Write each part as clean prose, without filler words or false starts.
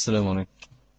السلام عليكم.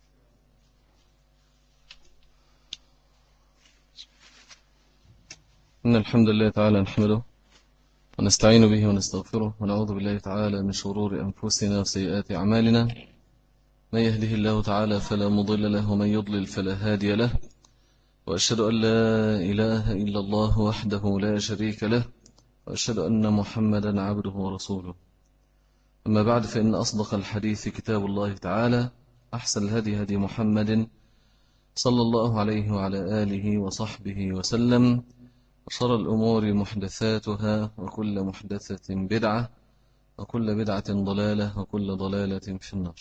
إن الحمد لله تعالى نحمده ونستعين به ونستغفره ونعوذ بالله تعالى من شرور أنفسنا وسيئات أعمالنا. من يهده الله تعالى فلا مضل له ومن يضلل فلا هادي له، وأشهد أن لا إله إلا الله وحده لا شريك له، وأشهد أن محمدا عبده ورسوله. أما بعد، فإن أصدق الحديث كتاب الله تعالى، أحسن الهدي هدي محمد صلى الله عليه وعلى آله وصحبه وسلم، وشر الأمور محدثاتها، وكل محدثة بدعة، وكل بدعة ضلالة، وكل ضلالة في النار.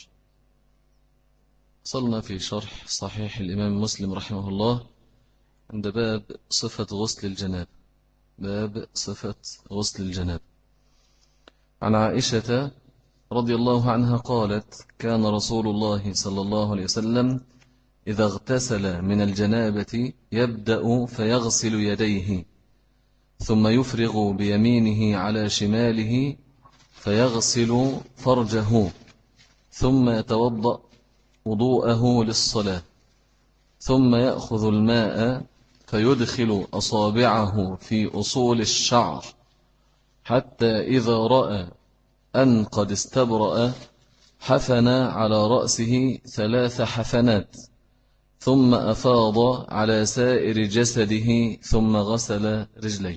وصلنا في شرح صحيح الإمام مسلم رحمه الله عند باب صفة غسل الجناب. باب صفة غسل الجناب. عن عائشة رضي الله عنها قالت: كان رسول الله صلى الله عليه وسلم إذا اغتسل من الجنابة يبدأ فيغسل يديه، ثم يفرغ بيمينه على شماله فيغسل فرجه، ثم يتوضأ وضوءه للصلاة، ثم يأخذ الماء فيدخل أصابعه في أصول الشعر حتى إذا رأى أن قد استبرأ حفن على رأسه 3 حفنات، ثم أفاض على سائر جسده، ثم غسل رجليه.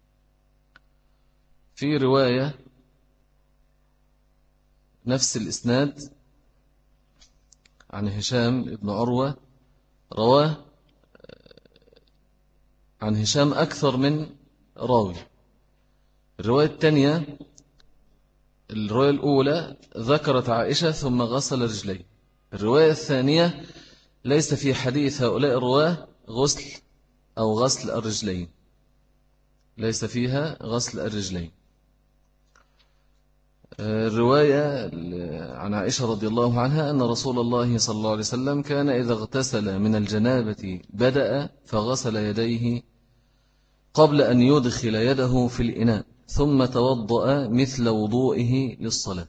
في رواية نفس الإسناد عن هشام بن عروة، رواه عن هشام أكثر من راوي. الرواية الثانية، الرواية الأولى ذكرت عائشة ثم غسل رجليه. الرواية الثانية ليس في حديث هؤلاء الرواه غسل أو غسل الرجلين، ليس فيها غسل الرجلين. الرواية عن عائشة رضي الله عنها أن رسول الله صلى الله عليه وسلم كان إذا اغتسل من الجنابة بدأ فغسل يديه قبل أن يدخل يده في الإناء، ثم توضأ مثل وضوئه للصلاة.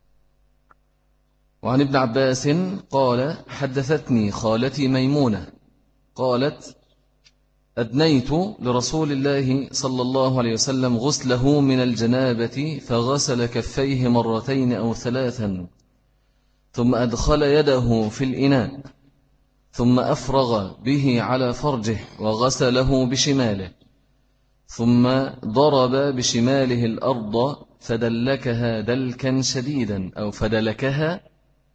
وعن ابن عباس قال: حدثتني خالتي ميمونة قالت: أدنيت لرسول الله صلى الله عليه وسلم غسله من الجنابة فغسل كفيه 2 أو 3، ثم أدخل يده في الإناء، ثم أفرغ به على فرجه وغسله بشماله، ثم ضرب بشماله الأرض فدلكها دلكا شديدا، أو فدلكها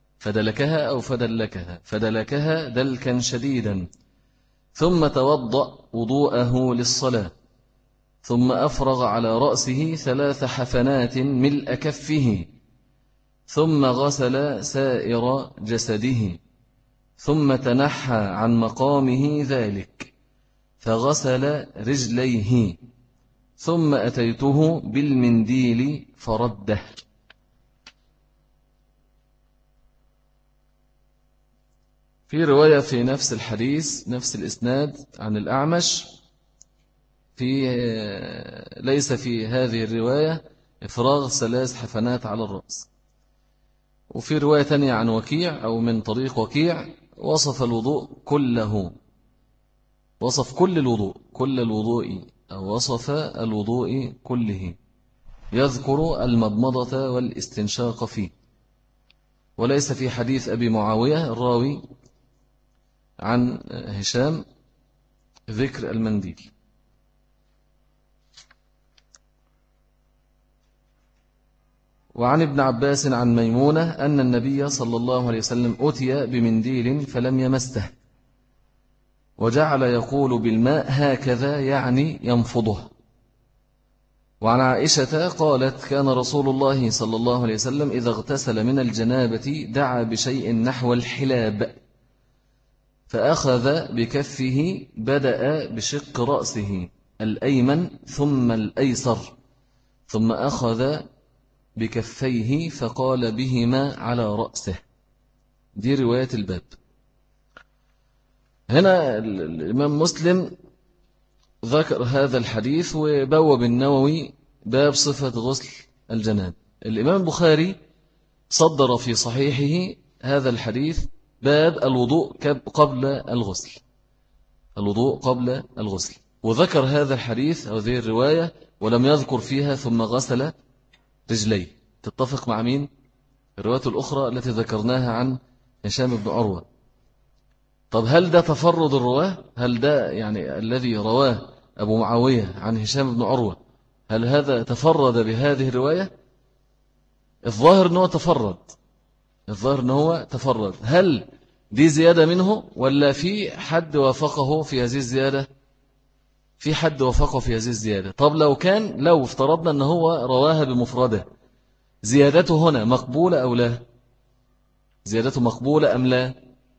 دلكا شديدا، ثم توضأ وضوءه للصلاة، ثم أفرغ على رأسه 3 حفنات ملء كفه، ثم غسل سائر جسده، ثم تنحى عن مقامه ذلك فغسل رجليه، ثم أتيته بالمنديل فرده. في رواية في نفس الحديث نفس الإسناد عن الأعمش، ليس في هذه الرواية إفراغ 3 حفنات على الرأس. وفي رواية تانية عن وكيع أو من طريق وكيع وصف الوضوء كله، وصف كل الوضوء أو وصف الوضوء كله، يذكر المضمضة والاستنشاق فيه. وليس في حديث أبي معاوية الراوي عن هشام ذكر المنديل. وعن ابن عباس عن ميمونة أن النبي صلى الله عليه وسلم أتي بمنديل فلم يمسه، وجعل يقول بالماء هكذا، يعني ينفضه. وعن عائشة قالت: كان رسول الله صلى الله عليه وسلم إذا اغتسل من الجنابة دعا بشيء نحو الحلاب، فأخذ بكفه، بدأ بشق رأسه الأيمن ثم الأيسر، ثم أخذ بكفيه فقال بهما على رأسه. دي رواية الباب. هنا الإمام مسلم ذكر هذا الحديث وبوب النووي باب صفة غسل الجناب. الإمام البخاري صدر في صحيحه هذا الحديث باب الوضوء قبل الغسل، الوضوء قبل الغسل، وذكر هذا الحديث أو ذي الرواية ولم يذكر فيها ثم غسل رجليه. تتفق مع مين؟ الرواية الأخرى التي ذكرناها عن هشام بن عروة. طب هل ده تفرد الرواه؟ هل ده يعني الذي رواه أبو معاوية عن هشام بن عروة هل هذا تفرد بهذه الرواية؟ الظاهر أنه تفرد، الظاهر أنه تفرد. هل دي زيادة منه ولا في حد وافقه في هذه الزيادة؟ في حد وافقه في هذه الزيادة. طب لو افترضنا أنه هو رواها بمفرده، زيادته هنا مقبولة أو لا؟ زيادته مقبولة أم لا؟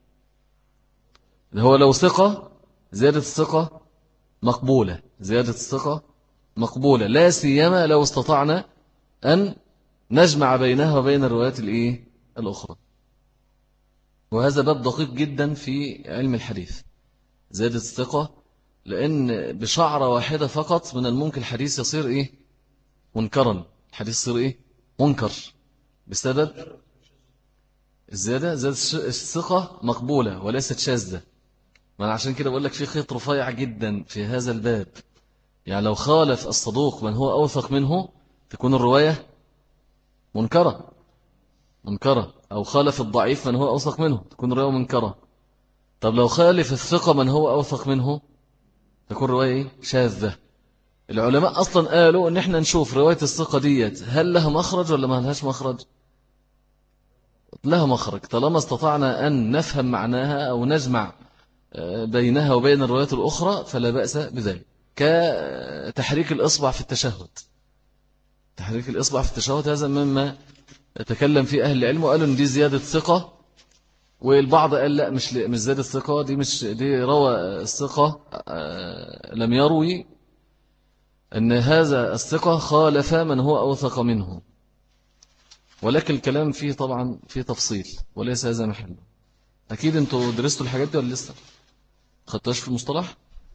هو لو ثقة، زيادة الثقة مقبولة، زيادة الثقة مقبولة، لا سيما لو استطعنا أن نجمع بينها وبين الروايات الأخرى. وهذا باب دقيق جدا في علم الحديث، زيادة الثقة، لأن بشعرة واحدة فقط من الممكن الحديث يصير منكرا، الحديث يصير منكر بسبب الزيادة. زيادة الثقة مقبولة وليست شاذة. ما أنا عشان كده بقول لك في خيط رفيع جدا في هذا الباب، يعني لو خالف الصدوق من هو أوثق منه تكون الرواية منكرة، أو خالف الضعيف من هو أوثق منه تكون الرواية منكرة. طب لو خالف الثقة من هو أوثق منه تكون الرواية شاذة. العلماء أصلا قالوا إن احنا نشوف رواية الثقة ديت هل لها مخرج ولا ما لهاش مخرج. لها مخرج طالما استطعنا أن نفهم معناها أو نجمع بينها وبين الروايات الأخرى فلا بأس بذلك. كتحريك الإصبع في التشهد، تحريك الإصبع في التشهد هذا مما تكلم فيه أهل العلم وقالوا إن دي زيادة ثقة، والبعض قال لا مش زيادة ثقة، دي روى الثقة لم يروي أن هذا الثقة خالف من هو أوثق منه. ولكن الكلام فيه طبعا فيه تفصيل وليس هذا محله. أكيد أنتوا درستوا الحاجات دي ولا لسه خدتوش في المصطلح؟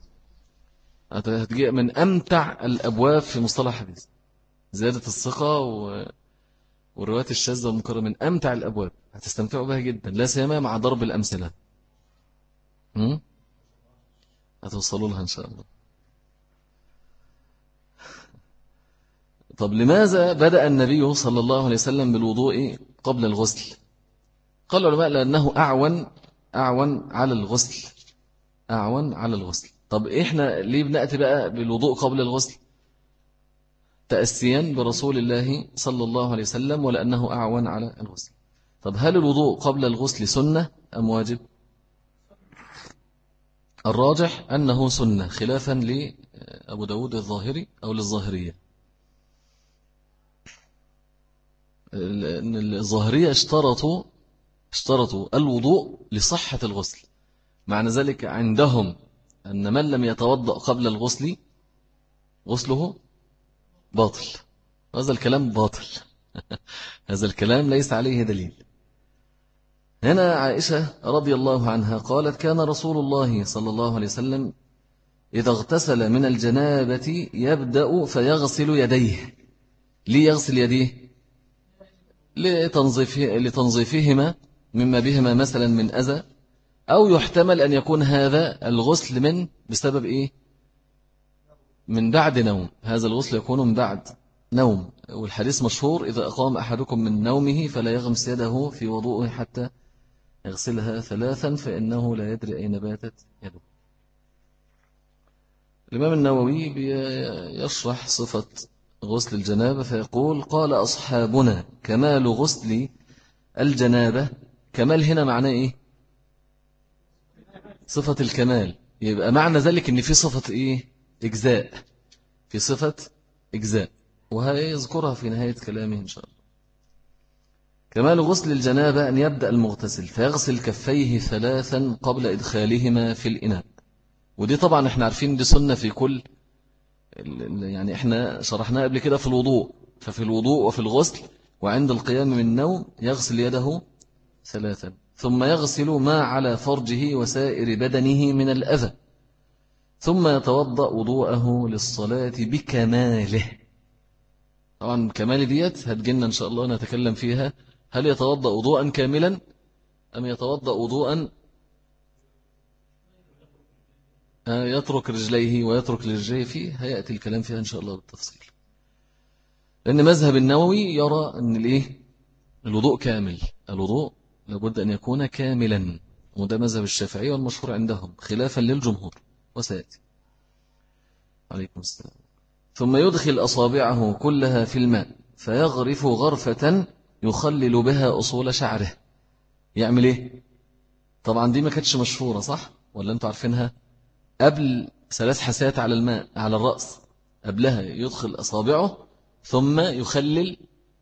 هتجي من أمتع الأبواب في مصطلح حديث، زيادة الثقة والروايات الشاذة والمنكرة من أمتع الأبواب، هتستمتعوا بها جدا لا سيما مع ضرب الأمثلة. هتوصلوا لها إن شاء الله. طب لماذا بدأ النبي صلى الله عليه وسلم بالوضوء قبل الغسل؟ قال العلماء لأنه أعون على الغسل، أعون على الغسل. طب إحنا ليه بنأتي بقى بالوضوء قبل الغسل؟ تأسيا برسول الله صلى الله عليه وسلم ولأنه أعون على الغسل. طب هل الوضوء قبل الغسل سنة أم واجب؟ الراجح أنه سنة خلافا لأبو داود الظاهري أو للظاهرية. الظاهرية اشترطوا الوضوء لصحة الغسل، معنى ذلك عندهم أن من لم يتوضأ قبل الغسل غسله باطل. هذا الكلام باطل هذا الكلام ليس عليه دليل. هنا عائشة رضي الله عنها قالت كان رسول الله صلى الله عليه وسلم إذا اغتسل من الجنابة يبدأ فيغسل يديه. ليه يغسل يديه؟ لتنظيفهما مما بهما مثلا من أذى، أو يحتمل أن يكون هذا الغسل بسبب من بعد نوم. هذا الغسل يكون من بعد نوم، والحديث مشهور إذا أقام أحدكم من نومه فلا يغمس يده في وضوءه حتى يغسلها 3 فإنه لا يدري أين باتت يده. الإمام النووي يشرح صفة غسل الجنابة فيقول قال أصحابنا كمال غسل الجنابة. كمال هنا معناه صفة الكمال، يبقى معنى ذلك ان في صفة إجزاء، في صفة إجزاء، وهيذكرها في نهاية كلامه إن شاء الله. كمال غسل الجنابة أن يبدأ المغتسل فيغسل كفيه 3 قبل إدخالهما في الإناء. ودي طبعا احنا عارفين دي سنة في كل، يعني احنا شرحناها قبل كده في الوضوء. ففي الوضوء وفي الغسل وعند القيام من النوم يغسل يده 3، ثم يغسل ما على فرجه وسائر بدنه من الأذى، ثم يتوضأ وضوءه للصلاة بكماله. طبعا كمال ديت هتجينا إن شاء الله نتكلم فيها. هل يتوضأ وضوءا كاملا أم يتوضأ وضوءا يترك رجليه ويترك رجليه فيه؟ هيأتي الكلام فيها إن شاء الله بالتفصيل. لأن مذهب النووي يرى أن الوضوء كامل، الوضوء لابد أن يكون كاملا، وده مذهب الشافعي والمشهور عندهم خلافا للجمهور، وسيأتي. عليكم السلام. ثم يدخل أصابعه كلها في الماء فيغرف غرفة يخلل بها أصول شعره. يعمل إيه؟ طبعا دي ما كانتش مشهورة، صح؟ ولا أنتوا عارفينها؟ قبل 3 حسات على الماء على الرأس، قبلها يدخل أصابعه ثم يخلل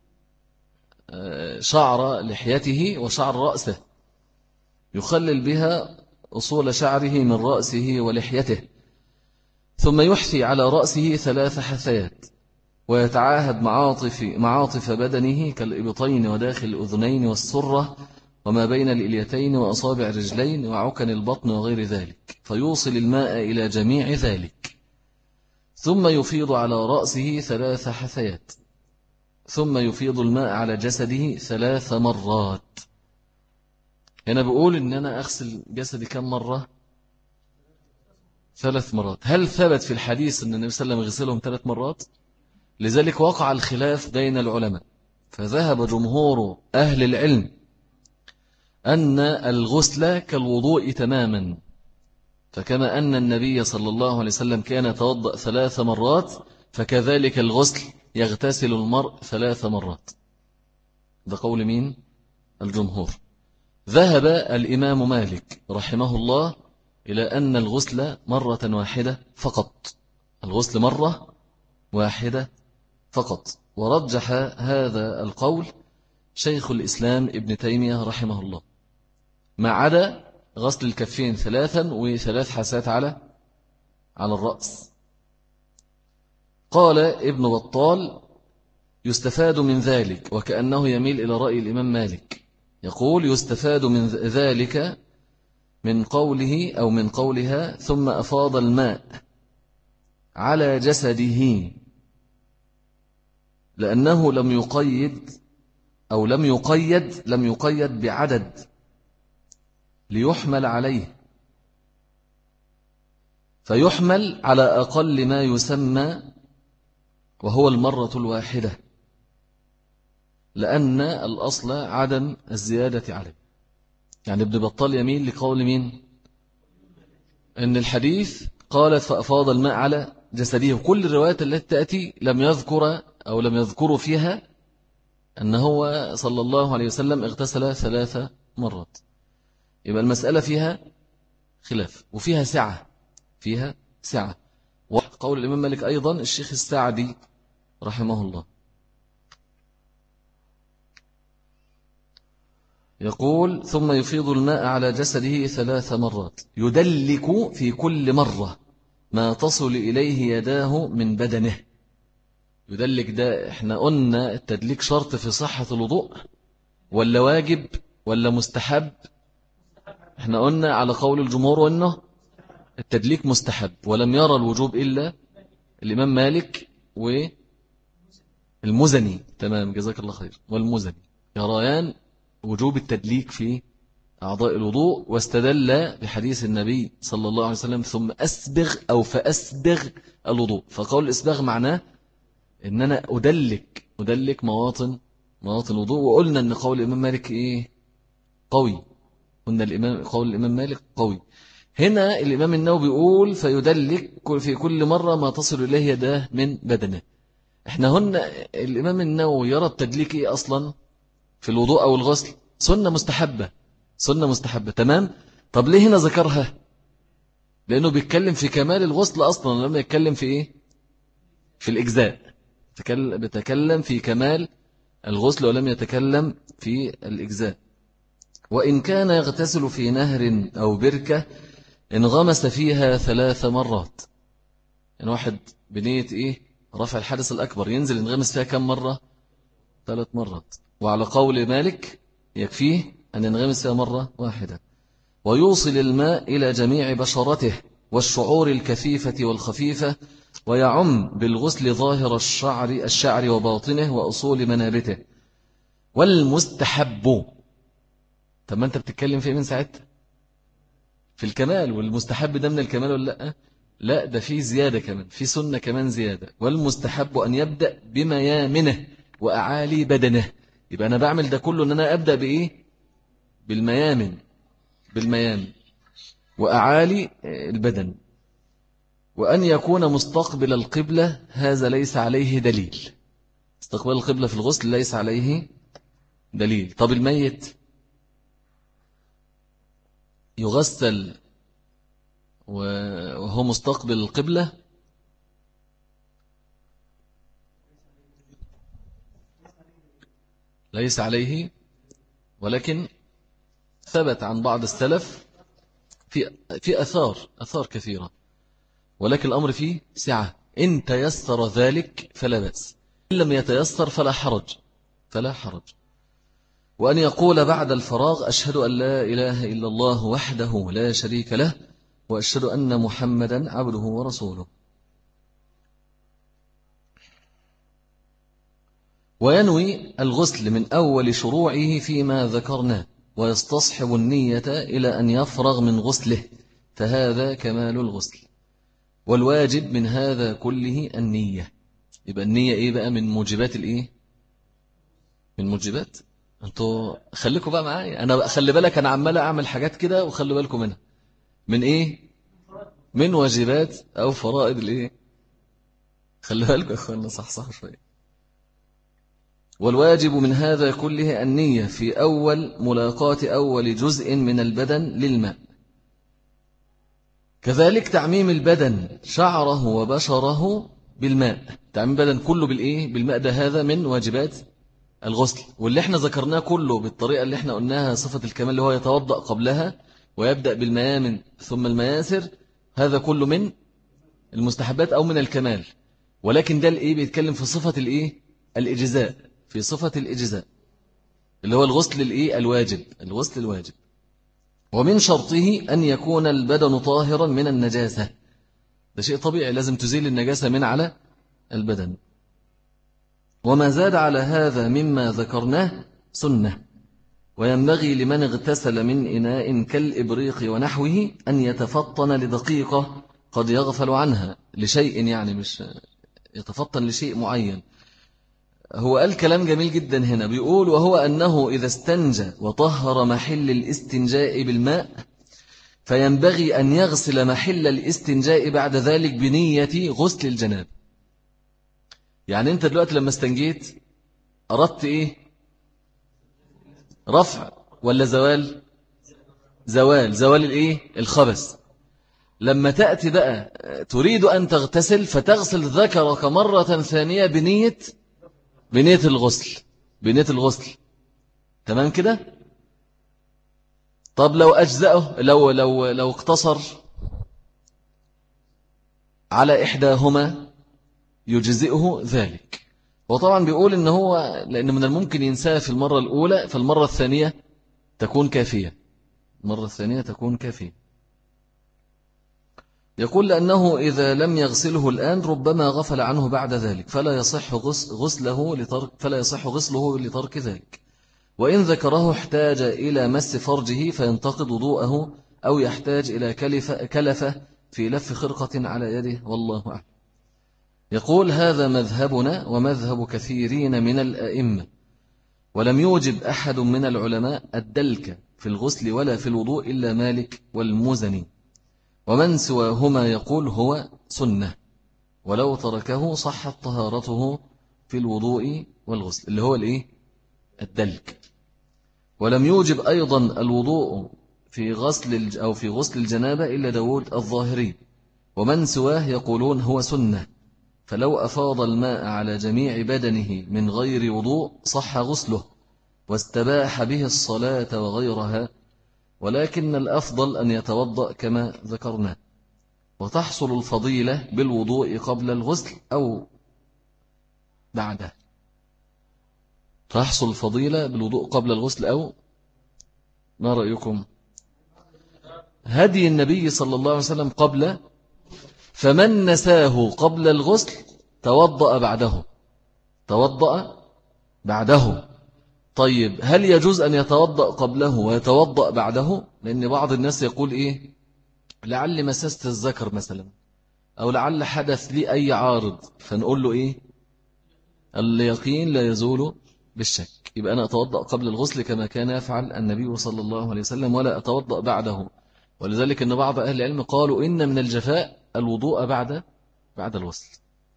شعر لحيته وشعر رأسه، يخلل بها أصول شعره من رأسه ولحيته، ثم يحثي على رأسه 3 حثيات، ويتعاهد معاطف بدنه كالإبطين وداخل الأذنين والسرة وما بين الإليتين وأصابع الرجلين وعكن البطن وغير ذلك، فيوصل الماء إلى جميع ذلك، ثم يفيض على رأسه 3 حثيات، ثم يفيض الماء على جسده 3 مرات. هنا بقول إن أنا أغسل جسدي كم مرة؟ 3 مرات. هل ثبت في الحديث أن النبي صلى الله عليه وسلم غسلهم 3 مرات؟ لذلك وقع الخلاف بين العلماء، فذهب جمهور أهل العلم أن الغسل كالوضوء تماما، فكما أن النبي صلى الله عليه وسلم كان يتوضأ 3 مرات فكذلك الغسل يغتسل المرء 3 مرات. ده قول مين؟ الجمهور. ذهب الإمام مالك رحمه الله إلى أن الغسل مرة واحدة فقط، الغسل مرة واحدة فقط، ورجح هذا القول شيخ الإسلام ابن تيمية رحمه الله، ما عدا غسل الكفين 3 و3 حسات على الرأس. قال ابن بطال يستفاد من ذلك، وكأنه يميل إلى رأي الإمام مالك، يقول يستفاد من ذلك من قوله أو من قولها ثم أفاض الماء على جسده، لأنه لم يقيد بعدد ليحمل عليه، فيحمل على أقل ما يسمى وهو المرة الواحدة، لأن الأصل عدم الزيادة عليه. يعني ابن بطال يميل لقول مين؟ أن الحديث قالت فأفاض الماء على جسده، كل الروايات التي تأتي لم يذكروا فيها أن هو صلى الله عليه وسلم اغتسل 3 مرات. يبقى المسألة فيها خلاف وفيها سعة. وقول الإمام مالك أيضا الشيخ السعدي رحمه الله يقول ثم يفيض الماء على جسده 3 مرات، يدلك في كل مرة ما تصل إليه يداه من بدنه. يدلك ده احنا قلنا التدليك شرط في صحة الوضوء ولا واجب ولا مستحب؟ احنا قلنا على قول الجمهور وانه التدليك مستحب، ولم يرى الوجوب إلا الإمام مالك والمزني. تمام، جزاك الله خير. والمزني يريان وجوب التدليك في أعضاء الوضوء، واستدل بحديث النبي صلى الله عليه وسلم ثم أسبغ أو فأسبغ الوضوء. فقول الإسباغ معناه إن أنا أدلك مواطن الوضوء. وقلنا أن قول الإمام مالك إيه؟ قوي. قلنا قول الإمام مالك قوي. هنا الإمام النووي بيقول فيدلك في كل مرة ما تصل إليه يداه من بدنه. احنا هنا الإمام النووي يرى التدليك إيه أصلا في الوضوء أو الغسل؟ سنة مستحبة. تمام. طب ليه هنا ذكرها؟ لأنه بيتكلم في كمال الغسل أصلا، لما يتكلم في إيه؟ في الإجزاء. بيتكلم في كمال الغسل ولم يتكلم في الإجزاء. وإن كان يغتسل في نهر أو بركة انغمس فيها 3 مرات. يعني واحد بنية إيه؟ رفع الحدث الأكبر، ينزل ينغمس فيها كم مرة؟ 3 مرات. وعلى قول مالك يكفيه أن ينغمس فيها مرة واحدة. ويوصل الماء إلى جميع بشرته والشعور الكثيفة والخفيفة، ويعم بالغسل ظاهر الشعر وباطنه وأصول منابته. والمستحب طب ما أنت بتتكلم في إيه من ساعتها؟ في الكمال، والمستحب ده من الكمال ولا لأ؟ لا، ده في زيادة كمان، في سنة كمان زيادة. والمستحب أن يبدأ بميامنه وأعالي بدنه. يبقى أنا بعمل ده كله أن أنا أبدأ بإيه؟ بالميامن، بالميامن وأعالي البدن. وأن يكون مستقبل القبلة هذا ليس عليه دليل. استقبال القبلة في الغسل ليس عليه دليل. طب الميت يغسل وهو مستقبل القبلة؟ ليس عليه، ولكن ثبت عن بعض السلف في أثار كثيرة، ولكن الأمر فيه سعة. إن تيسر ذلك فلا بأس، إن لم يتيسر فلا حرج، فلا حرج. وأن يقول بعد الفراغ: أشهد أن لا إله إلا الله وحده لا شريك له، وأشهد أن محمدا عبده ورسوله. وينوي الغسل من أول شروعه فيما ذكرناه، ويستصحب النية إلى أن يفرغ من غسله، فهذا كمال الغسل. والواجب من هذا كله النية. يبقى النية إيه بقى من موجبات الإيه؟ من موجبات. أنتوا خليكم بقى معايا، أنا خلي بالك، أنا عمال أعمل حاجات كده وخلي بالكم منها. من إيه؟ من واجبات أو فرائض الإيه؟ خلي بالكم يا أخوانا، صح شوية. والواجب من هذا كله النية في أول ملاقاة أول جزء من البدن للماء. كذلك تعميم البدن شعره وبشره بالماء، تعميم البدن كله بالإيه؟ بالماء. ده هذا من واجبات الغسل، واللي احنا ذكرناه كله بالطريقة اللي احنا قلناها صفة الكمال، اللي هو يتوضأ قبلها ويبدأ بالميامن ثم المياسر، هذا كله من المستحبات أو من الكمال. ولكن ده الإيه؟ بيتكلم في صفة الإيه؟ الإجزاء، في صفة الإجزاء اللي هو الغسل الإيه؟ الواجب، الغسل الواجب. ومن شرطه أن يكون البدن طاهرا من النجاسة. ده شيء طبيعي، لازم تزيل النجاسة من على البدن. وما زاد على هذا مما ذكرناه سنة. وينبغي لمن اغتسل من إناء كالإبريق ونحوه أن يتفطن لدقيقة قد يغفل عنها لشيء، يعني مش يتفطن لشيء معين. هو قال كلام جميل جدا هنا، بيقول: وهو أنه إذا استنجى وطهر محل الاستنجاء بالماء فينبغي أن يغسل محل الاستنجاء بعد ذلك بنية غسل الجناب. يعني أنت دلوقتي لما استنجيت أردت إيه؟ رفع ولا زوال؟ زوال الإيه؟ الخبث. لما تأتي بقى تريد أن تغتسل فتغسل ذكرك مرة ثانية بنية الغسل، بنية الغسل. تمام كده؟ طب لو أجزأه، لو اقتصر على إحداهما يجزئه ذلك. وطبعا بيقول إن هو لأن من الممكن ينساه في المرة الأولى، فالمرة الثانية تكون كافية، المرة الثانية تكون كافية. يقول: لأنه إذا لم يغسله الآن ربما غفل عنه بعد ذلك، فلا يصح غسله لترك ذلك. وإن ذكره احتاج إلى مس فرجه فينتقض وضوءه، أو يحتاج إلى كلفة في لف خرقة على يده، والله أعلم. يقول: هذا مذهبنا ومذهب كثيرين من الأئمة، ولم يوجب أحد من العلماء الدلك في الغسل ولا في الوضوء إلا مالك والمزني، ومن سواهما يقول هو سنة، ولو تركه صحت طهارته في الوضوء والغسل، اللي هو الإيه؟ الدلك. ولم يوجب أيضا الوضوء في غسل الجنابة إلا داود الظاهري، ومن سواه يقولون هو سنة، فلو أفاض الماء على جميع بدنه من غير وضوء صح غسله واستباح به الصلاة وغيرها، ولكن الأفضل أن يتوضأ كما ذكرنا. وتحصل الفضيلة بالوضوء قبل الغسل أو بعده. تحصل الفضيلة بالوضوء قبل الغسل أو، ما رأيكم؟ هدي النبي صلى الله عليه وسلم قبل، فمن نساه قبل الغسل توضأ بعده، طيب هل يجوز أن يتوضأ قبله ويتوضأ بعده؟ لأن بعض الناس يقول إيه، لعل مسست الذكر مثلا، أو لعل حدث لي أي عارض، فنقول له إيه، اليقين لا يزول بالشك. يبقى أنا أتوضأ قبل الغسل كما كان يفعل النبي صلى الله عليه وسلم، ولا أتوضأ بعده. ولذلك أن بعض أهل العلم قالوا إن من الجفاء الوضوء بعد الغسل.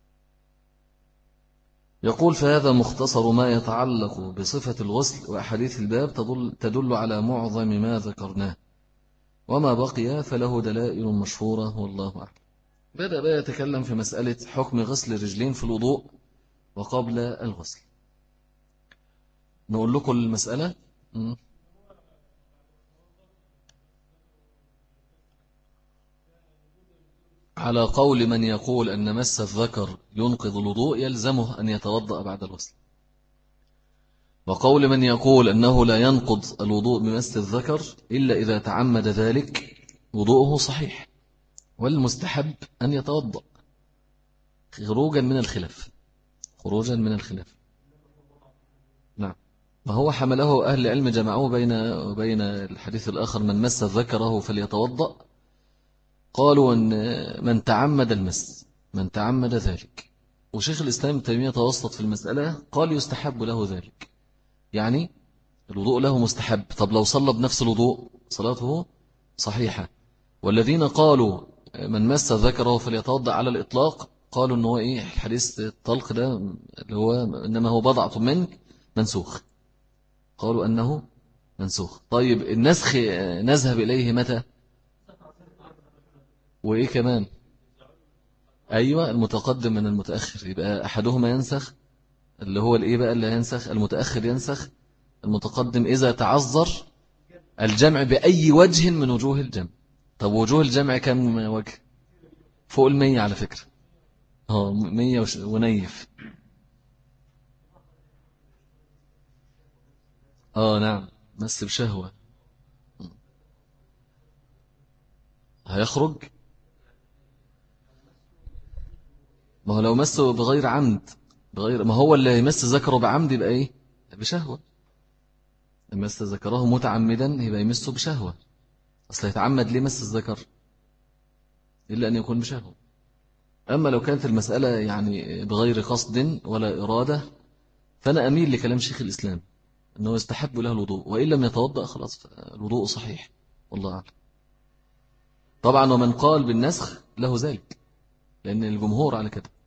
يقول فهذا مختصر ما يتعلق بصفة الغسل، وأحاديث الباب تدل على معظم ما ذكرناه، وما بقي فله دلائل مشهورة والله أعلم. بدأ بقى يتكلم في مسألة حكم غسل الرجلين في الوضوء وقبل الغسل. نقول لكم المسألة. على قول من يقول أن مس الذكر ينقض الوضوء يلزمه أن يتوضأ بعد الغسل، وقول من يقول أنه لا ينقض الوضوء بمس الذكر إلا إذا تعمد ذلك وضوءه صحيح، والمستحب أن يتوضأ خروجا من الخلاف. نعم. ما هو حمله أهل العلم جمعوه بين الحديث الآخر من مس ذكره فليتوضأ، قالوا أن من تعمد ذلك. وشيخ الإسلام تيمية توسط في المسألة، قال يستحب له ذلك، يعني الوضوء له مستحب. طب لو صلى بنفس الوضوء صلاته صحيحة. والذين قالوا من مس ذكره فليتوضأ على الإطلاق، قالوا أنه إيه الحديث الطلق ده اللي هو إنما هو بضعة منك منسوخ، قالوا أنه منسوخ. طيب النسخ نذهب إليه متى؟ وإيه كمان؟ أيوة، المتقدم من المتأخر، يبقى أحدهما ينسخ، اللي هو الإيه بقى اللي ينسخ؟ المتأخر ينسخ المتقدم إذا تعذر الجمع بأي وجه من وجوه الجمع. طب وجوه الجمع كم وجه؟ فوق 100 على فكرة، 100 ونيف. نعم، مس بشهوة هيخرج. ما هو لو مسه بغير عمد، ما هو اللي يمس ذكره بعمد يبقى ايه؟ بشهوة. يمس ذكره متعمدا يبقى يمسه بشهوة. أصل يتعمد ليه مس الذكر إلا أن يكون بشهوة. أما لو كانت المسألة يعني بغير قصد ولا إرادة، فأنا أميل لكلام شيخ الإسلام أنه يستحب له الوضوء، وإن لم يتوضأ خلاص الوضوء صحيح والله أعلم. طبعا ومن قال بالنسخ له ذلك، لأن الجمهور على كده.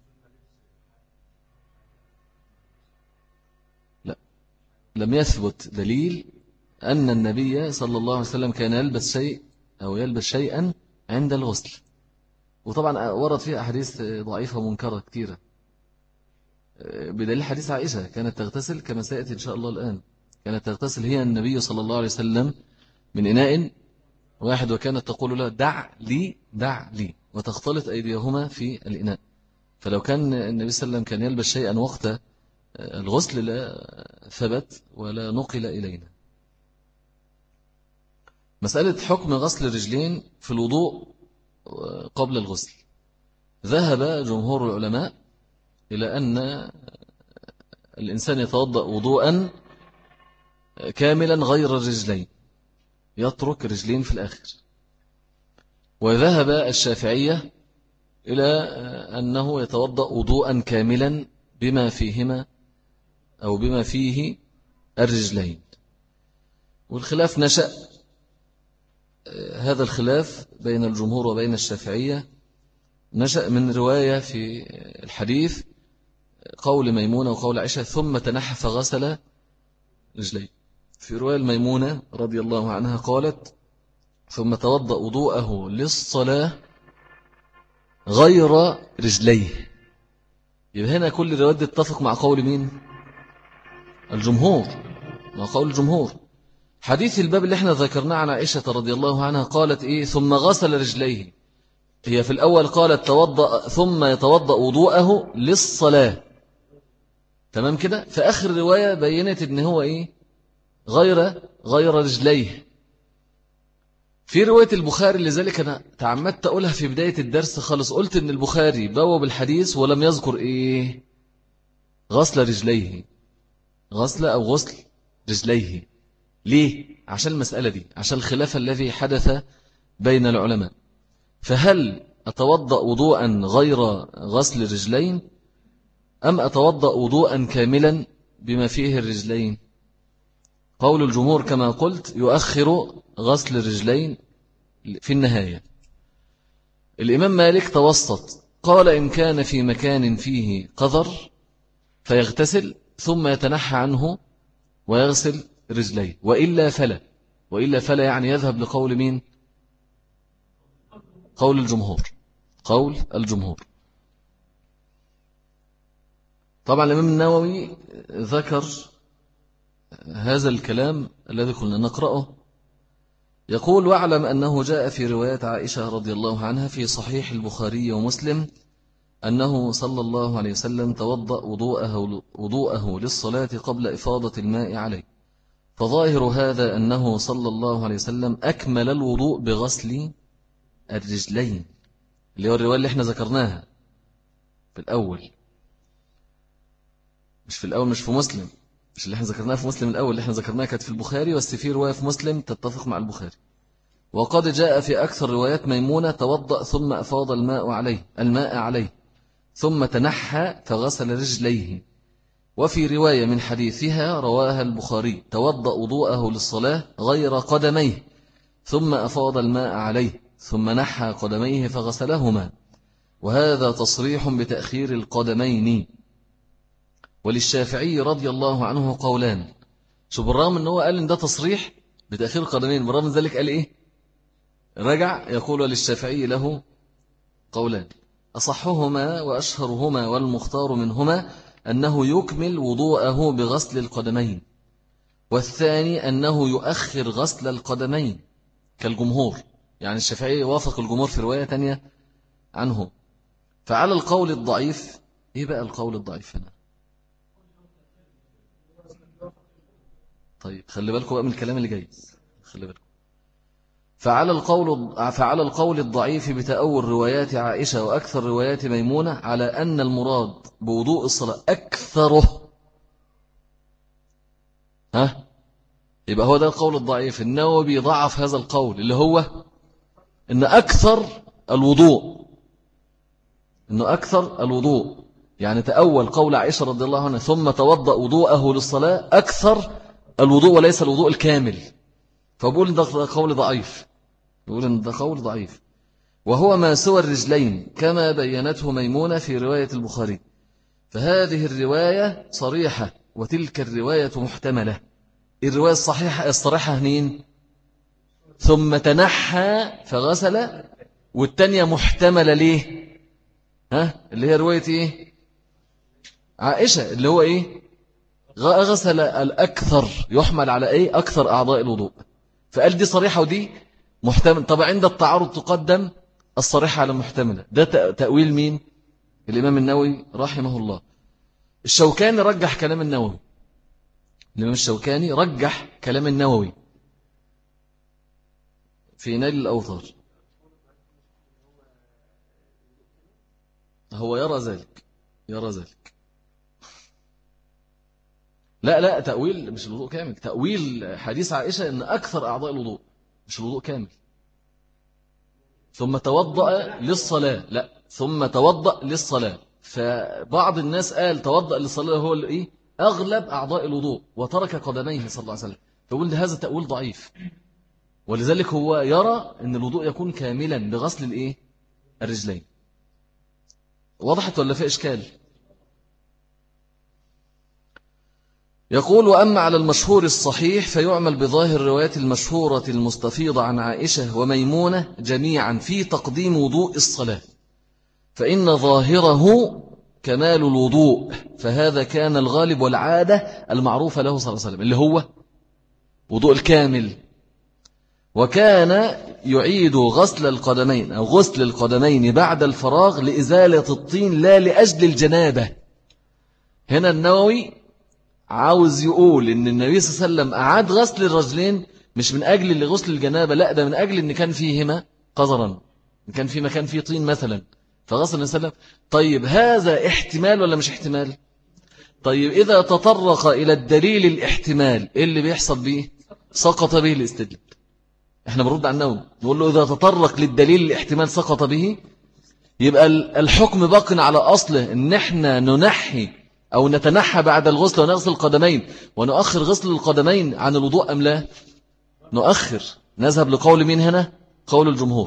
لا، لم يثبت دليل أن النبي صلى الله عليه وسلم كان يلبس شيء أو يلبس شيئا عند الغسل. وطبعا ورد فيها أحاديث ضعيفة منكرة كثيرة، بدليل حديث عائشة كانت تغتسل كما سيأتي إن شاء الله الآن. كانت تغتسل هي النبي صلى الله عليه وسلم من إناء واحد، وكانت تقول له دع لي، وتختلط أيديهما في الإناء. فلو كان النبي صلى الله عليه وسلم كان يلبس شيئا وقت الغسل لا ثبت ولا نقل إلينا. مسألة حكم غسل الرجلين في الوضوء قبل الغسل، ذهب جمهور العلماء إلى أن الإنسان يتوضأ وضوءا كاملا غير الرجلين، يترك رجلين في الآخر. وذهب الشافعية إلى أنه يتوضأ وضوءا كاملا بما فيهما أو بما فيه الرجلين. والخلاف نشأ، هذا الخلاف بين الجمهور وبين الشافعية نشأ من رواية في الحديث، قول ميمونة وقول عائشة ثم تنحى فغسل رجليه. في رواية الميمونة رضي الله عنها قالت ثم توضأ وضوءه للصلاة غير رجليه. يبقى هنا كل الروايات تتفق مع قول مين؟ الجمهور، مع قول الجمهور. حديث الباب اللي احنا ذكرناه عن عائشة رضي الله عنها قالت ايه؟ ثم غسل رجليه. هي في الأول قالت توضأ ثم يتوضأ وضوءه للصلاة، تمام كده. في آخر الرواية بينت ان هو ايه؟ غير رجليه. في رواية البخاري، لذلك أنا تعمدت أقولها في بداية الدرس خالص، قلت إن البخاري بوب الحديث ولم يذكر إيه؟ غسل رجليه، غسل أو غسل رجليه. ليه؟ عشان المسألة دي، عشان الخلاف الذي حدث بين العلماء. فهل أتوضأ وضوءا غير غسل الرجلين أم أتوضأ وضوءا كاملا بما فيه الرجلين؟ قول الجمهور كما قلت يؤخر غسل الرجلين في النهاية. الإمام مالك توسط، قال إن كان في مكان فيه قذر فيغتسل ثم يتنحى عنه ويغسل رجليه، وإلا فلا يعني يذهب لقول مين؟ قول الجمهور. طبعا الإمام النووي ذكر هذا الكلام الذي كنا نقرأه، يقول واعلم أنه جاء في رواية عائشة رضي الله عنها في صحيح البخاري ومسلم أنه صلى الله عليه وسلم توضأ وضوءه للصلاة قبل إفاضة الماء عليه، فظاهر هذا أنه صلى الله عليه وسلم أكمل الوضوء بغسل الرجلين، اللي هو الرواية اللي احنا ذكرناها في الأول، مش في مسلم، مش اللي احنا ذكرناها في مسلم الأول، اللي احنا ذكرناها كانت في البخاري، بس في رواية في مسلم تتفق مع البخاري. وقد جاء في أكثر روايات ميمونة توضأ ثم أفاض الماء عليه ثم تنحى فغسل رجليه. وفي رواية من حديثها رواها البخاري توضأ وضوءه للصلاة غير قدميه ثم أفاض الماء عليه ثم نحى قدميه فغسلهما، وهذا تصريح بتأخير القدمين. وللشافعي رضي الله عنه قولان، شو بالرغم أنه قال إن ده تصريح بتأخير القدمين، بالرغم من ذلك قال إيه؟ رجع يقول وللشافعي له قولان، أصحهما وأشهرهما والمختار منهما أنه يكمل وضوءه بغسل القدمين، والثاني أنه يؤخر غسل القدمين كالجمهور، يعني الشافعي وافق الجمهور في رواية تانية عنه. فعلى القول الضعيف، إيه بقى القول الضعيف هنا؟ طيب خلي بالكم بقى من الكلام اللي جاي، خلي بالكم. فعلى القول الضعيف بتأول روايات عائشة وأكثر روايات ميمونة على أن المراد بوضوء الصلاة أكثره، يبقى هو ده القول الضعيف. النووي بيضعف هذا القول اللي هو إن أكثر الوضوء، يعني تأول قول عائشة رضي الله عنها ثم توضأ وضوءه للصلاة أكثر الوضوء وليس الوضوء الكامل، فبقول إن ده قول ضعيف، وهو ما سوى الرجلين كما بينته ميمونة في رواية البخاري. فهذه الرواية صريحة وتلك الرواية محتملة. الرواية الصريحة هنين ثم تنحى فغسل، والتانية محتملة ليه؟ اللي هي رواية إيه؟ عائشة، اللي هو إيه؟ غسل الأكثر، يحمل على إيه؟ أكثر أعضاء الوضوء. فقال دي صريحة ودي محتمل. طبعا عند التعارض تقدم الصريحة على المحتملة. ده تأويل مين؟ الإمام النووي رحمه الله. الشوكاني رجح كلام النووي، الإمام الشوكاني رجح كلام النووي في نيل الأوطار. هو يرى ذلك لا تأويل مش الوضوء كامل، تأويل حديث عائشة إن أكثر أعضاء الوضوء مش الوضوء كامل. ثم توضأ للصلاة، فبعض الناس قال توضأ للصلاة هو الإيه؟ أغلب أعضاء الوضوء وترك قدميه صلى الله عليه وسلم، فقول هذا تأويل ضعيف. ولذلك هو يرى أن الوضوء يكون كاملا بغسل الإيه؟ الرجلين. وضحت ولا في إشكال؟ يقول وأما على المشهور الصحيح فيعمل بظاهر الروايات المشهورة المستفيضة عن عائشة وميمونة جميعا في تقديم وضوء الصلاة، فإن ظاهره كمال الوضوء، فهذا كان الغالب والعادة المعروفة له صلى الله عليه وسلم اللي هو وضوء الكامل. وكان يعيد غسل القدمين بعد الفراغ لإزالة الطين لا لأجل الجنابة. هنا النووي عاوز يقول إن النبي صلى الله عليه وسلم أعاد غسل الرجلين مش من أجل غسل الجنابة، لا ده من أجل إن كان فيهما قذرا، إن كان في مكان فيه طين مثلا فغسل النبي صلى الله عليه وسلم. طيب هذا احتمال ولا مش احتمال؟ طيب إذا تطرق إلى الدليل الاحتمال إيه اللي بيحصل به؟ سقط به الاستدلال. احنا بنرد على النووي نقول له إذا تطرق للدليل الاحتمال سقط به، يبقى الحكم باق على أصله إن احنا ننحي أو نتنحى بعد الغسل ونغسل القدمين ونؤخر غسل القدمين عن الوضوء أم لا؟ نؤخر. نذهب لقول مين هنا؟ قول الجمهور.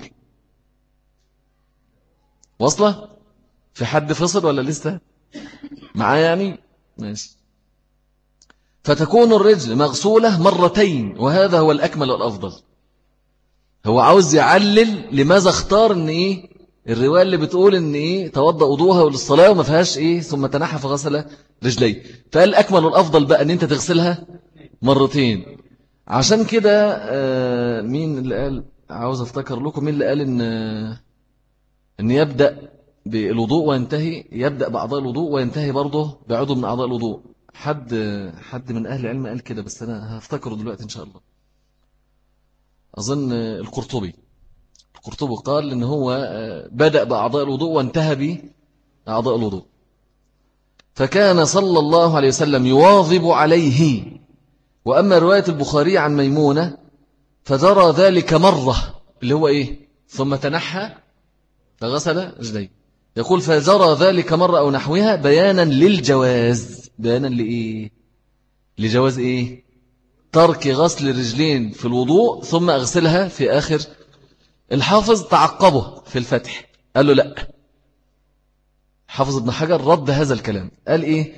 وصلة؟ في حد فصل ولا لسه معايا يعني؟ ماشي. فتكون الرجل مغسولة مرتين، وهذا هو الأكمل والأفضل. هو عاوز يعلل لماذا اختار ان ايه الرواية اللي بتقول ان ايه توضأ وضوءها للصلاة وما فيهاش ايه ثم تنحى فغسل رجليه. فقال الأكمل والأفضل بقى ان انت تغسلها مرتين. عشان كده مين اللي قال، عاوز افتكر لكم مين اللي قال ان يبدأ بالوضوء وينتهي، يبدأ بأعضاء الوضوء وينتهي برضه بعضو من أعضاء الوضوء. حد من أهل العلم قال كده، بس أنا هفتكره دلوقتي إن شاء الله. أظن القرطبي قال إن هو بدأ بأعضاء الوضوء وانتهى بأعضاء الوضوء. فكان صلى الله عليه وسلم يواظب عليه. وأما رواية البخاري عن ميمونة فجرى ذلك مرة، اللي هو إيه ثم تنحى فغسل رجليه. يقول فجرى ذلك مرة أو نحوها بيانا للجواز. بيانا لإيه؟ لجواز إيه؟ ترك غسل الرجلين في الوضوء ثم أغسلها في آخر. الحافظ تعقبه في الفتح قال له لا. حافظ ابن حجر رد هذا الكلام قال إيه؟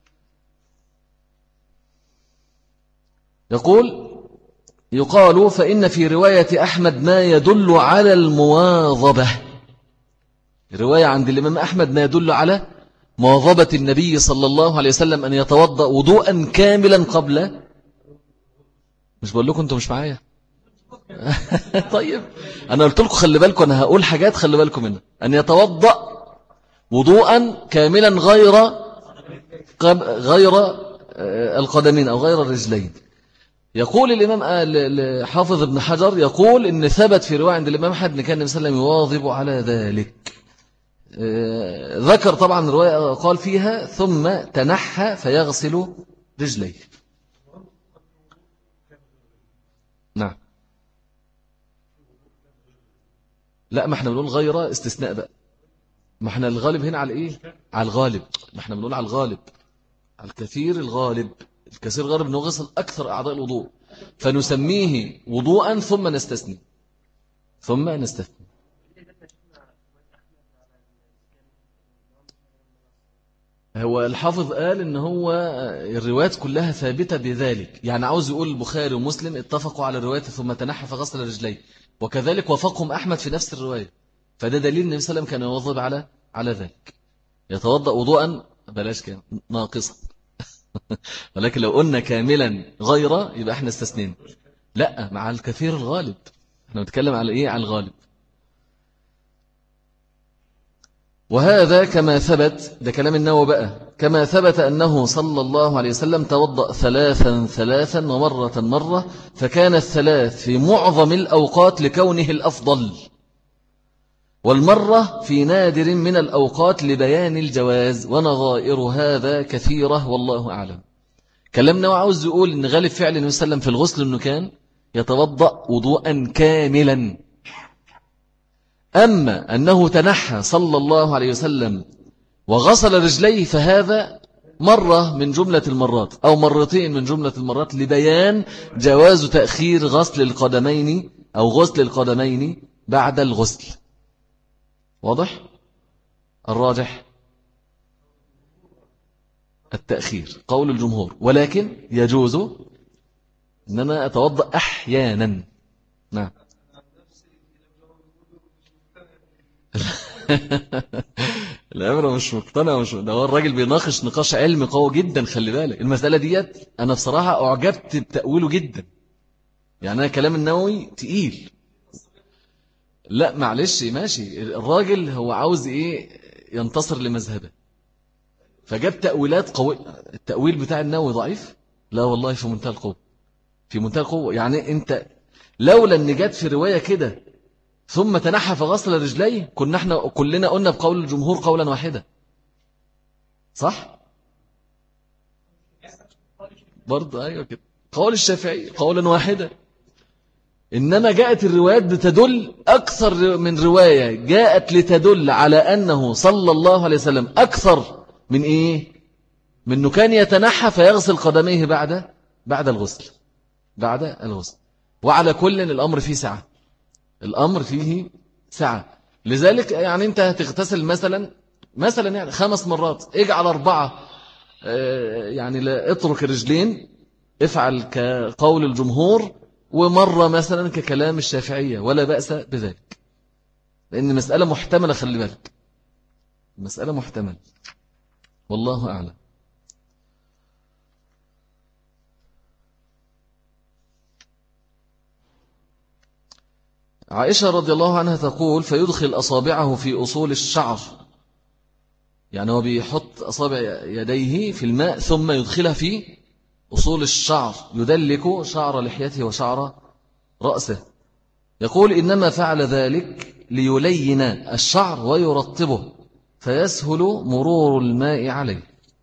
يقال فإن في رواية أحمد ما يدل على المواظبة. رواية عند الإمام أحمد ما يدل على مواظبة النبي صلى الله عليه وسلم أن يتوضأ وضوءا كاملا قبل. مش بقول لكم أنتم مش معايا؟ طيب أنا قلت لكم خلي بالكم، أنا هقول حاجات خلي بالكم منها. أن يتوضأ وضوءا كاملا غير القدمين أو غير الرجلين. يقول الإمام حافظ ابن حجر يقول إن ثبت في رواية عند الإمام أحمد أن كان النبي صلى الله عليه وسلم يواظب على ذلك. ذكر طبعا رواية قال فيها ثم تنحى فيغسل رجليه. نعم. لا، ما احنا بنقول غير استثناء بقى. ما احنا الغالب هنا على ايه؟ على الغالب. ما احنا بنقول على الغالب، على الكثير الغالب. الكثير الغالب انه غسل اكثر اعضاء الوضوء، فنسميه وضوءا ثم نستثني. هو الحافظ قال ان هو الروايات كلها ثابتة بذلك، يعني عاوز يقول البخاري ومسلم اتفقوا على الرواية ثم تنحى فغسل رجليه، وكذلك وافقهم أحمد في نفس الرواية. فده دليل النبي صلى الله عليه وسلم كان يواظب على ذلك، يتوضأ وضوءا بلاش كان ناقصا. ولكن لو قلنا كاملا غير يبقى احنا استثنين. لا، مع الكثير الغالب. احنا بنتكلم على ايه؟ على الغالب. وهذا كما ثبت، ده كلام النووي بقى، كما ثبت أنه صلى الله عليه وسلم توضأ ثلاثا ومرة مرة، فكان الثلاث في معظم الأوقات لكونه الأفضل، والمرة في نادر من الأوقات لبيان الجواز، ونظائر هذا كثيرة والله أعلم. كلامنا وعاوز يقول إن غالب فعل النبي صلى الله عليه وسلم في الغسل أنه كان يتوضأ وضوءا كاملا. أما أنه تنحى صلى الله عليه وسلم وغسل رجليه فهذا مرة من جملة المرات أو مرتين من جملة المرات لبيان جواز تأخير غسل القدمين أو غسل القدمين بعد الغسل. واضح؟ الراجح التأخير قول الجمهور، ولكن يجوز أن أنا أتوضأ أحيانا. نعم. الأمر مش مقتنع، ده هو الراجل بيناقش نقاش علمي قوي جدا. خلي بالك المسألة ديت أنا بصراحة أعجبت بتأويله جدا. يعني أنا كلام النووي تقيل. لا معلش ماشي، الراجل هو عاوز إيه؟ ينتصر لمذهبه، فجاب تأويلات قوية. التأويل بتاع النووي ضعيف؟ لا والله في منتهى القوة، في منتهى القوة. يعني أنت لولا أن جات في رواية كده ثم تنحى فغسل رجليه كنا احنا كلنا قلنا بقول الجمهور قولا واحدا، صح؟ برضه أيوة كده قول الشافعي قولا واحدا. إنما جاءت الروايات بتدل أكثر من رواية جاءت لتدل على أنه صلى الله عليه وسلم أكثر من إيه؟ من أنه كان يتنحى فيغسل قدميه بعد الغسل. وعلى كل الأمر فيه سعة. الأمر فيه سعة. لذلك يعني أنت هتغتسل مثلا يعني 5 مرات، اجعل 4 يعني لا اترك الرجلين، افعل كقول الجمهور، ومرة مثلا ككلام الشافعية، ولا بأس بذلك، لأن مسألة محتملة. خلي بالك مسألة محتملة، والله أعلم. عائشة رضي الله عنها تقول فيدخل أصابعه في أصول الشعر، يعني هو بيحط أصابع يديه في الماء ثم يدخلها في أصول الشعر، يدلك شعر لحيته وشعر رأسه. يقول إنما فعل ذلك ليلين الشعر ويرطبه فيسهل مرور الماء عليه.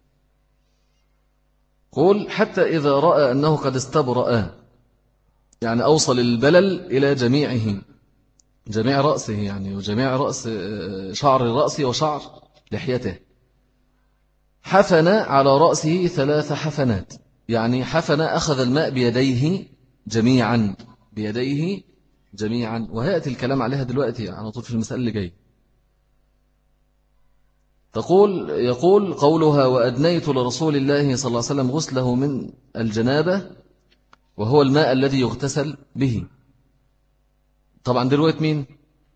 قول حتى إذا رأى أنه قد استبرأ، يعني أوصل البلل إلى جميع رأسه، يعني وجميع رأس شعر رأسه وشعر لحيته. حفن على رأسه 3 حفنات، يعني حفن أخذ الماء بيديه جميعا، وهيأتي الكلام عليها دلوقتي على طول في المسألة اللي جاي. يقول قولها وأدنيت لرسول الله صلى الله عليه وسلم غسله من الجنابة وهو الماء الذي يغتسل به. طبعا دي رواية مين؟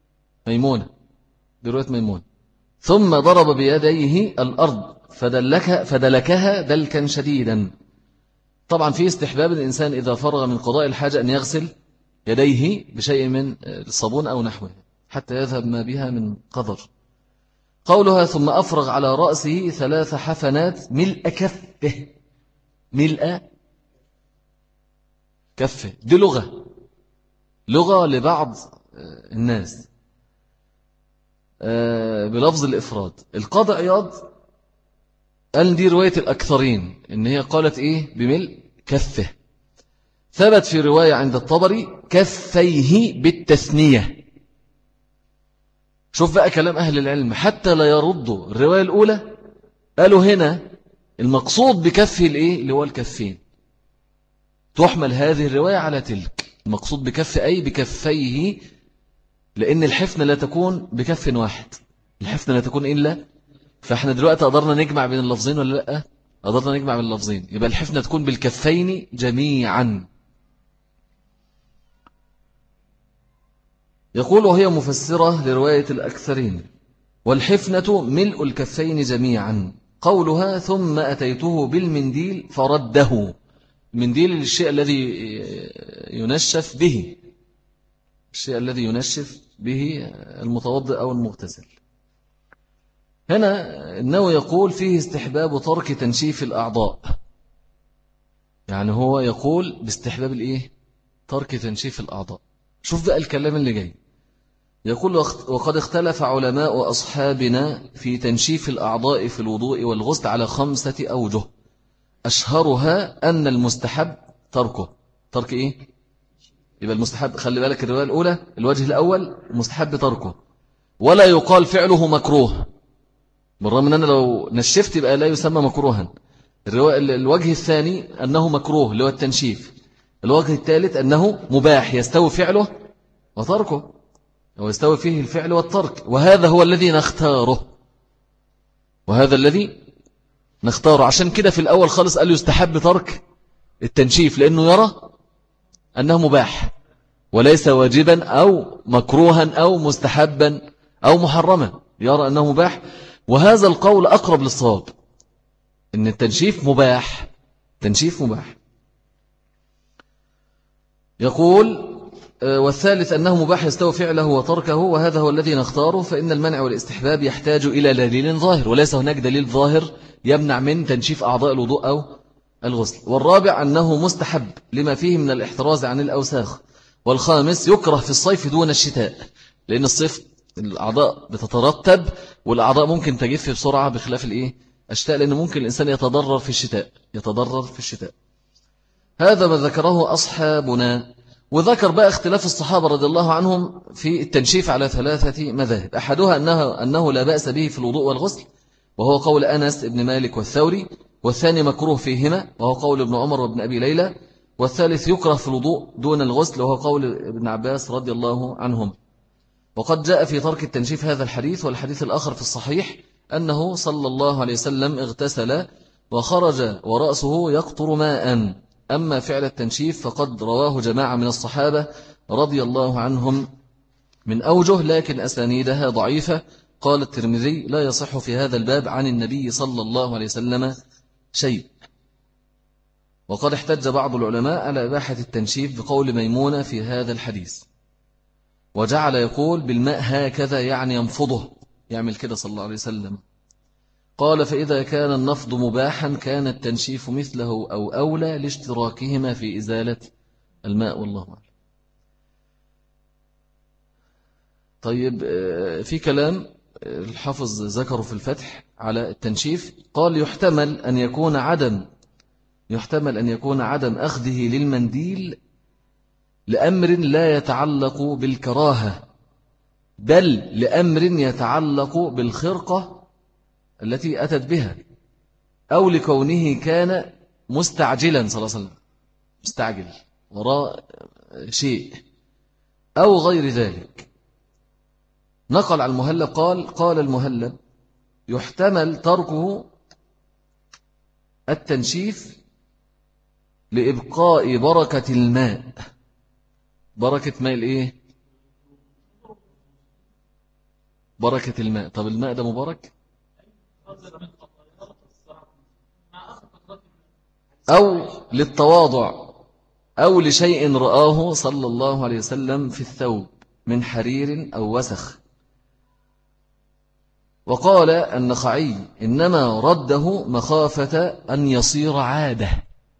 ميمونة. ثم ضرب بيديه الأرض فدلكها دلكا شديدا. طبعا في استحباب الإنسان إذا فرغ من قضاء الحاجة أن يغسل يديه بشيء من الصابون أو نحوه حتى يذهب ما بها من قدر. قولها ثم أفرغ على رأسه 3 حفنات ملء كفه. دي لغة لبعض الناس بلفظ الإفراد. القاضي عياض قال دي رواية الأكثرين إن هي قالت إيه بملء كفه. ثبت في رواية عند الطبري كفيه بالتثنية. شوف بقى كلام أهل العلم حتى لا يردوا الرواية الأولى، قالوا هنا المقصود بكفه الإيه اللي هو الكفين، تحمل هذه الرواية على تلك. المقصود بكف أي بكفيه، لأن الحفنة لا تكون بكف واحد، الحفنة لا تكون إلا. فإحنا دلوقتي قدرنا نجمع بين اللفظين ولا لأ؟ قدرنا نجمع بين اللفظين، يبقى الحفنة تكون بالكفين جميعا. يقول وهي مفسرة لرواية الأكثرين والحفنة ملء الكفين جميعا. قولها ثم أتيته بالمنديل فرده. المنديل الشيء الذي ينشف به المتوضئ أو المغتسل. هنا إنه يقول فيه استحباب ترك تنشيف الأعضاء، يعني هو يقول باستحباب الإيه؟ ترك تنشيف الأعضاء. شوف بقى الكلام اللي جاي. يقول وقد اختلف علماء أصحابنا في تنشيف الأعضاء في الوضوء والغسل على 5 أوجه، أشهرها أن المستحب ترك إيه؟ يبقى المستحب، خلي بالك الرواية الأولى الوجه الأول المستحب تركه، ولا يقال فعله مكروه، بالرغم من أن لو نشفت يبقى لا يسمى مكروها. الوجه الثاني أنه مكروه اللي هو التنشيف. الوجه الثالث أنه مباح يستوي فعله وتركه، ويستوي فيه الفعل والترك، وهذا هو الذي نختاره. عشان كده في الأول خالص قال يستحب ترك التنشيف، لأنه يرى أنه مباح وليس واجبا أو مكروها أو مستحبا أو محرما، يرى أنه مباح. وهذا القول أقرب للصواب، إن التنشيف مباح. يقول والثالث أنه مباح يستوي فعله وتركه، وهذا هو الذي نختاره، فإن المنع والاستحباب يحتاج إلى دليل ظاهر، وليس هناك دليل ظاهر يمنع من تنشيف أعضاء الوضوء أو الغسل. والرابع أنه مستحب لما فيه من الاحتراز عن الأوساخ. والخامس يكره في الصيف دون الشتاء، لأن الصيف الأعضاء بتترتب والأعضاء ممكن تجف بسرعة بخلاف الشتاء، لأن ممكن الإنسان يتضرر في الشتاء. هذا ما ذكره أصحابنا. وذكر بقى اختلاف الصحابة رضي الله عنهم في التنشيف على 3 مذاهب. أحدها أنه لا بأس به في الوضوء والغسل، وهو قول أنس بن مالك والثوري. والثاني مكروه فيهما، وهو قول ابن عمر وابن أبي ليلى. والثالث يكره في الوضوء دون الغسل، وهو قول ابن عباس رضي الله عنهم. وقد جاء في ترك التنشيف هذا الحديث. والحديث الآخر في الصحيح أنه صلى الله عليه وسلم اغتسل وخرج ورأسه يقطر ماء. أما فعل التنشيف فقد رواه جماعة من الصحابة رضي الله عنهم من أوجه، لكن أسانيدها ضعيفة. قال الترمذي لا يصح في هذا الباب عن النبي صلى الله عليه وسلم شيء. وقد احتج بعض العلماء على إباحة التنشيف بقول ميمونة في هذا الحديث، وجعل يقول بالماء هكذا، يعني ينفضه، يعمل كده صلى الله عليه وسلم. قال فإذا كان النفض مباحا كان التنشيف مثله أو أولى لاشتراكهما في إزالة الماء، والله أعلم. طيب، في كلام الحافظ ذكره في الفتح على التنشيف. قال يحتمل أن يكون عدم أخذه للمنديل لأمر لا يتعلق بالكراهة، بل لأمر يتعلق بالخرقة التي أتت بها، أو لكونه كان مستعجلا صلى الله عليه وسلم، مستعجل وراء شيء أو غير ذلك. نقل عن المهلب قال المهلب يحتمل تركه التنشيف لإبقاء بركة الماء. بركة ماء الإيه؟ بركة الماء. طب الماء ده مبارك؟ أو للتواضع، أو لشيء رآه صلى الله عليه وسلم في الثوب من حرير أو وسخ. وقال النخعي إنما رده مخافة أن يصير عادة.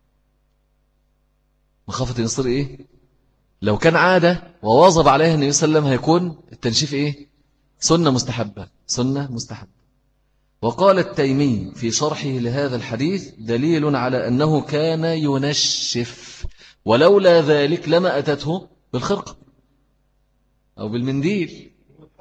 مخافة أن يصير إيه؟ لو كان عادة وواظب عليه النبي صلى الله عليه وسلم هيكون التنشيف إيه؟ سنة مستحبة. وقال التيمي في شرحه لهذا الحديث دليل على أنه كان ينشف، ولولا ذلك لما أتته بالخرقة أو بالمنديل.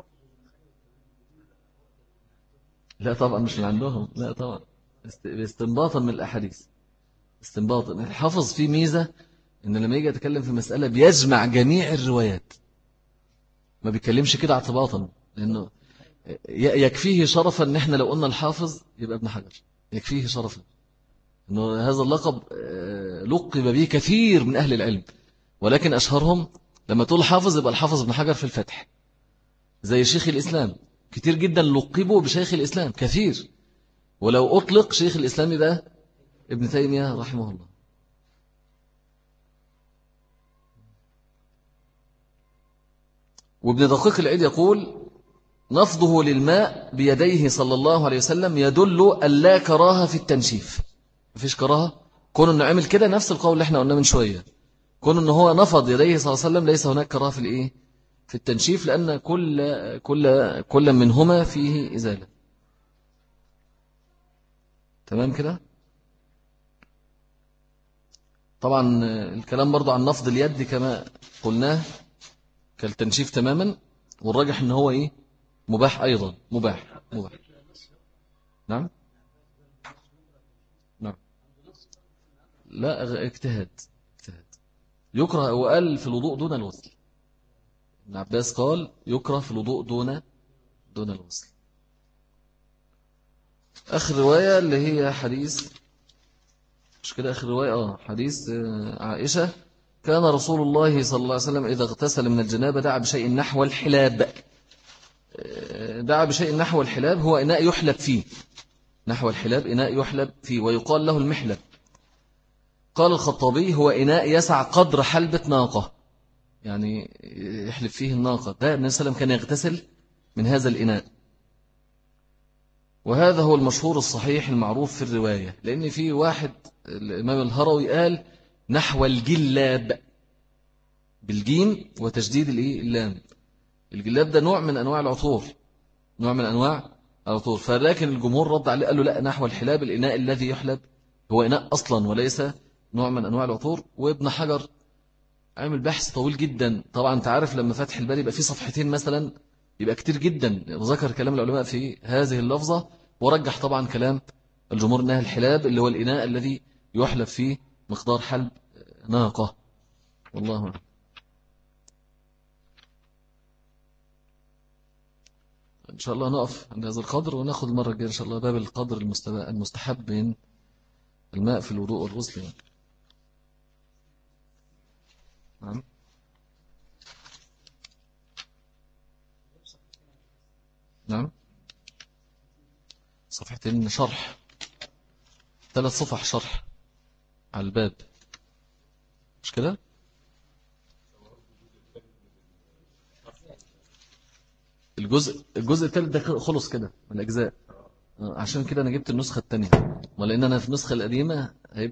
لا طبعا مش من عندهم، لا طبعا، استنباطا من الأحاديث. استنباطا. الحافظ فيه ميزة إن لما يجي يتكلم في مسألة بيجمع جميع الروايات، ما بيتكلمش كده اعتباطا، لأنه يكفيه شرفا ان احنا لو قلنا الحافظ يبقى ابن حجر، يكفيه شرفا انه هذا اللقب لقب به كثير من اهل العلم، ولكن اشهرهم لما تقول حافظ يبقى الحافظ ابن حجر في الفتح، زي شيخ الاسلام كتير جدا لقبوا بشيخ الاسلام كثير، ولو اطلق شيخ الاسلام يبقى ابن تيمية رحمه الله. وابن دقيق العيد يقول نفضه للماء بيديه صلى الله عليه وسلم يدل ألا كراهة في التنشيف. مفيش كراهة، كون أنه عمل كده نفس القول اللي احنا قلنا من شوية، كون أنه هو نفض يديه صلى الله عليه وسلم ليس هناك كراهة في الإيه؟ في التنشيف، لأن كل منهما فيه إزالة. تمام كده. طبعا الكلام برضو عن نفض اليد كما قلناه كالتنشيف تماما، والراجح أنه هو إيه؟ مباح أيضا، مباح. نعم لا، اجتهاد. يكره، وقال في الوضوء دون الغسل. ابن عباس قال يكره في الوضوء دون الغسل. آخر رواية اللي هي حديث، مش كده آخر رواية حديث عائشة كان رسول الله صلى الله عليه وسلم إذا اغتسل من الجنابة دعا بشيء نحو الحلاب. دعا بشيء نحو الحلاب هو إناء يحلب فيه، نحو الحلاب إناء يحلب فيه، ويقال له المحلب. قال الخطابي هو إناء يسع قدر حلبة ناقة، يعني يحلب فيه الناقة. ده النبي صلى الله عليه وسلم كان يغتسل من هذا الإناء، وهذا هو المشهور الصحيح المعروف في الرواية. لأن في واحد الإمام الهروي قال نحو الجلاب بالجيم وتشديد اللام. الجلاب ده نوع من أنواع العطور، فلكن الجمهور رد عليه قال له لا، نحو الحلاب الإناء الذي يحلب هو إناء أصلا وليس نوع من أنواع العطور. وابن حجر عامل بحث طويل جدا. طبعا أنت عارف لما فتح الباري يبقى فيه صفحتين مثلا، يبقى كتير جدا. ذكر كلام العلماء في هذه اللفظة، ورجح طبعا كلام الجمهور أنها الحلاب اللي هو الإناء الذي يحلب فيه مقدار حلب ناقة. والله أعلم. إن شاء الله نقف عند هذا القدر، وناخذ المرة الجاية إن شاء الله باب القدر المستحب من الماء في الوضوء والغسل يعني. نعم. نعم. صفحتين شرح، 3 صفح شرح على الباب، مش كده؟ الجزء الثالث ده خلص كده من الأجزاء. عشان كده أنا جبت النسخة التانية، ولأن أنا في النسخة القديمة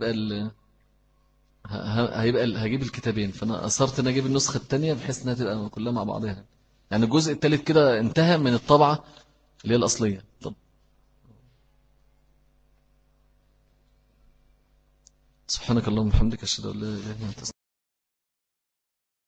هجيب الكتابين، فأنا أصرت أن أجيب النسخة التانية بحيث أنها تبقى كلها مع بعضها. يعني الجزء الثالث كده انتهى من الطبعة اللي هي الأصلية. طب سبحانك اللهم وبحمدك أشهد أن لا إله إلا أنت.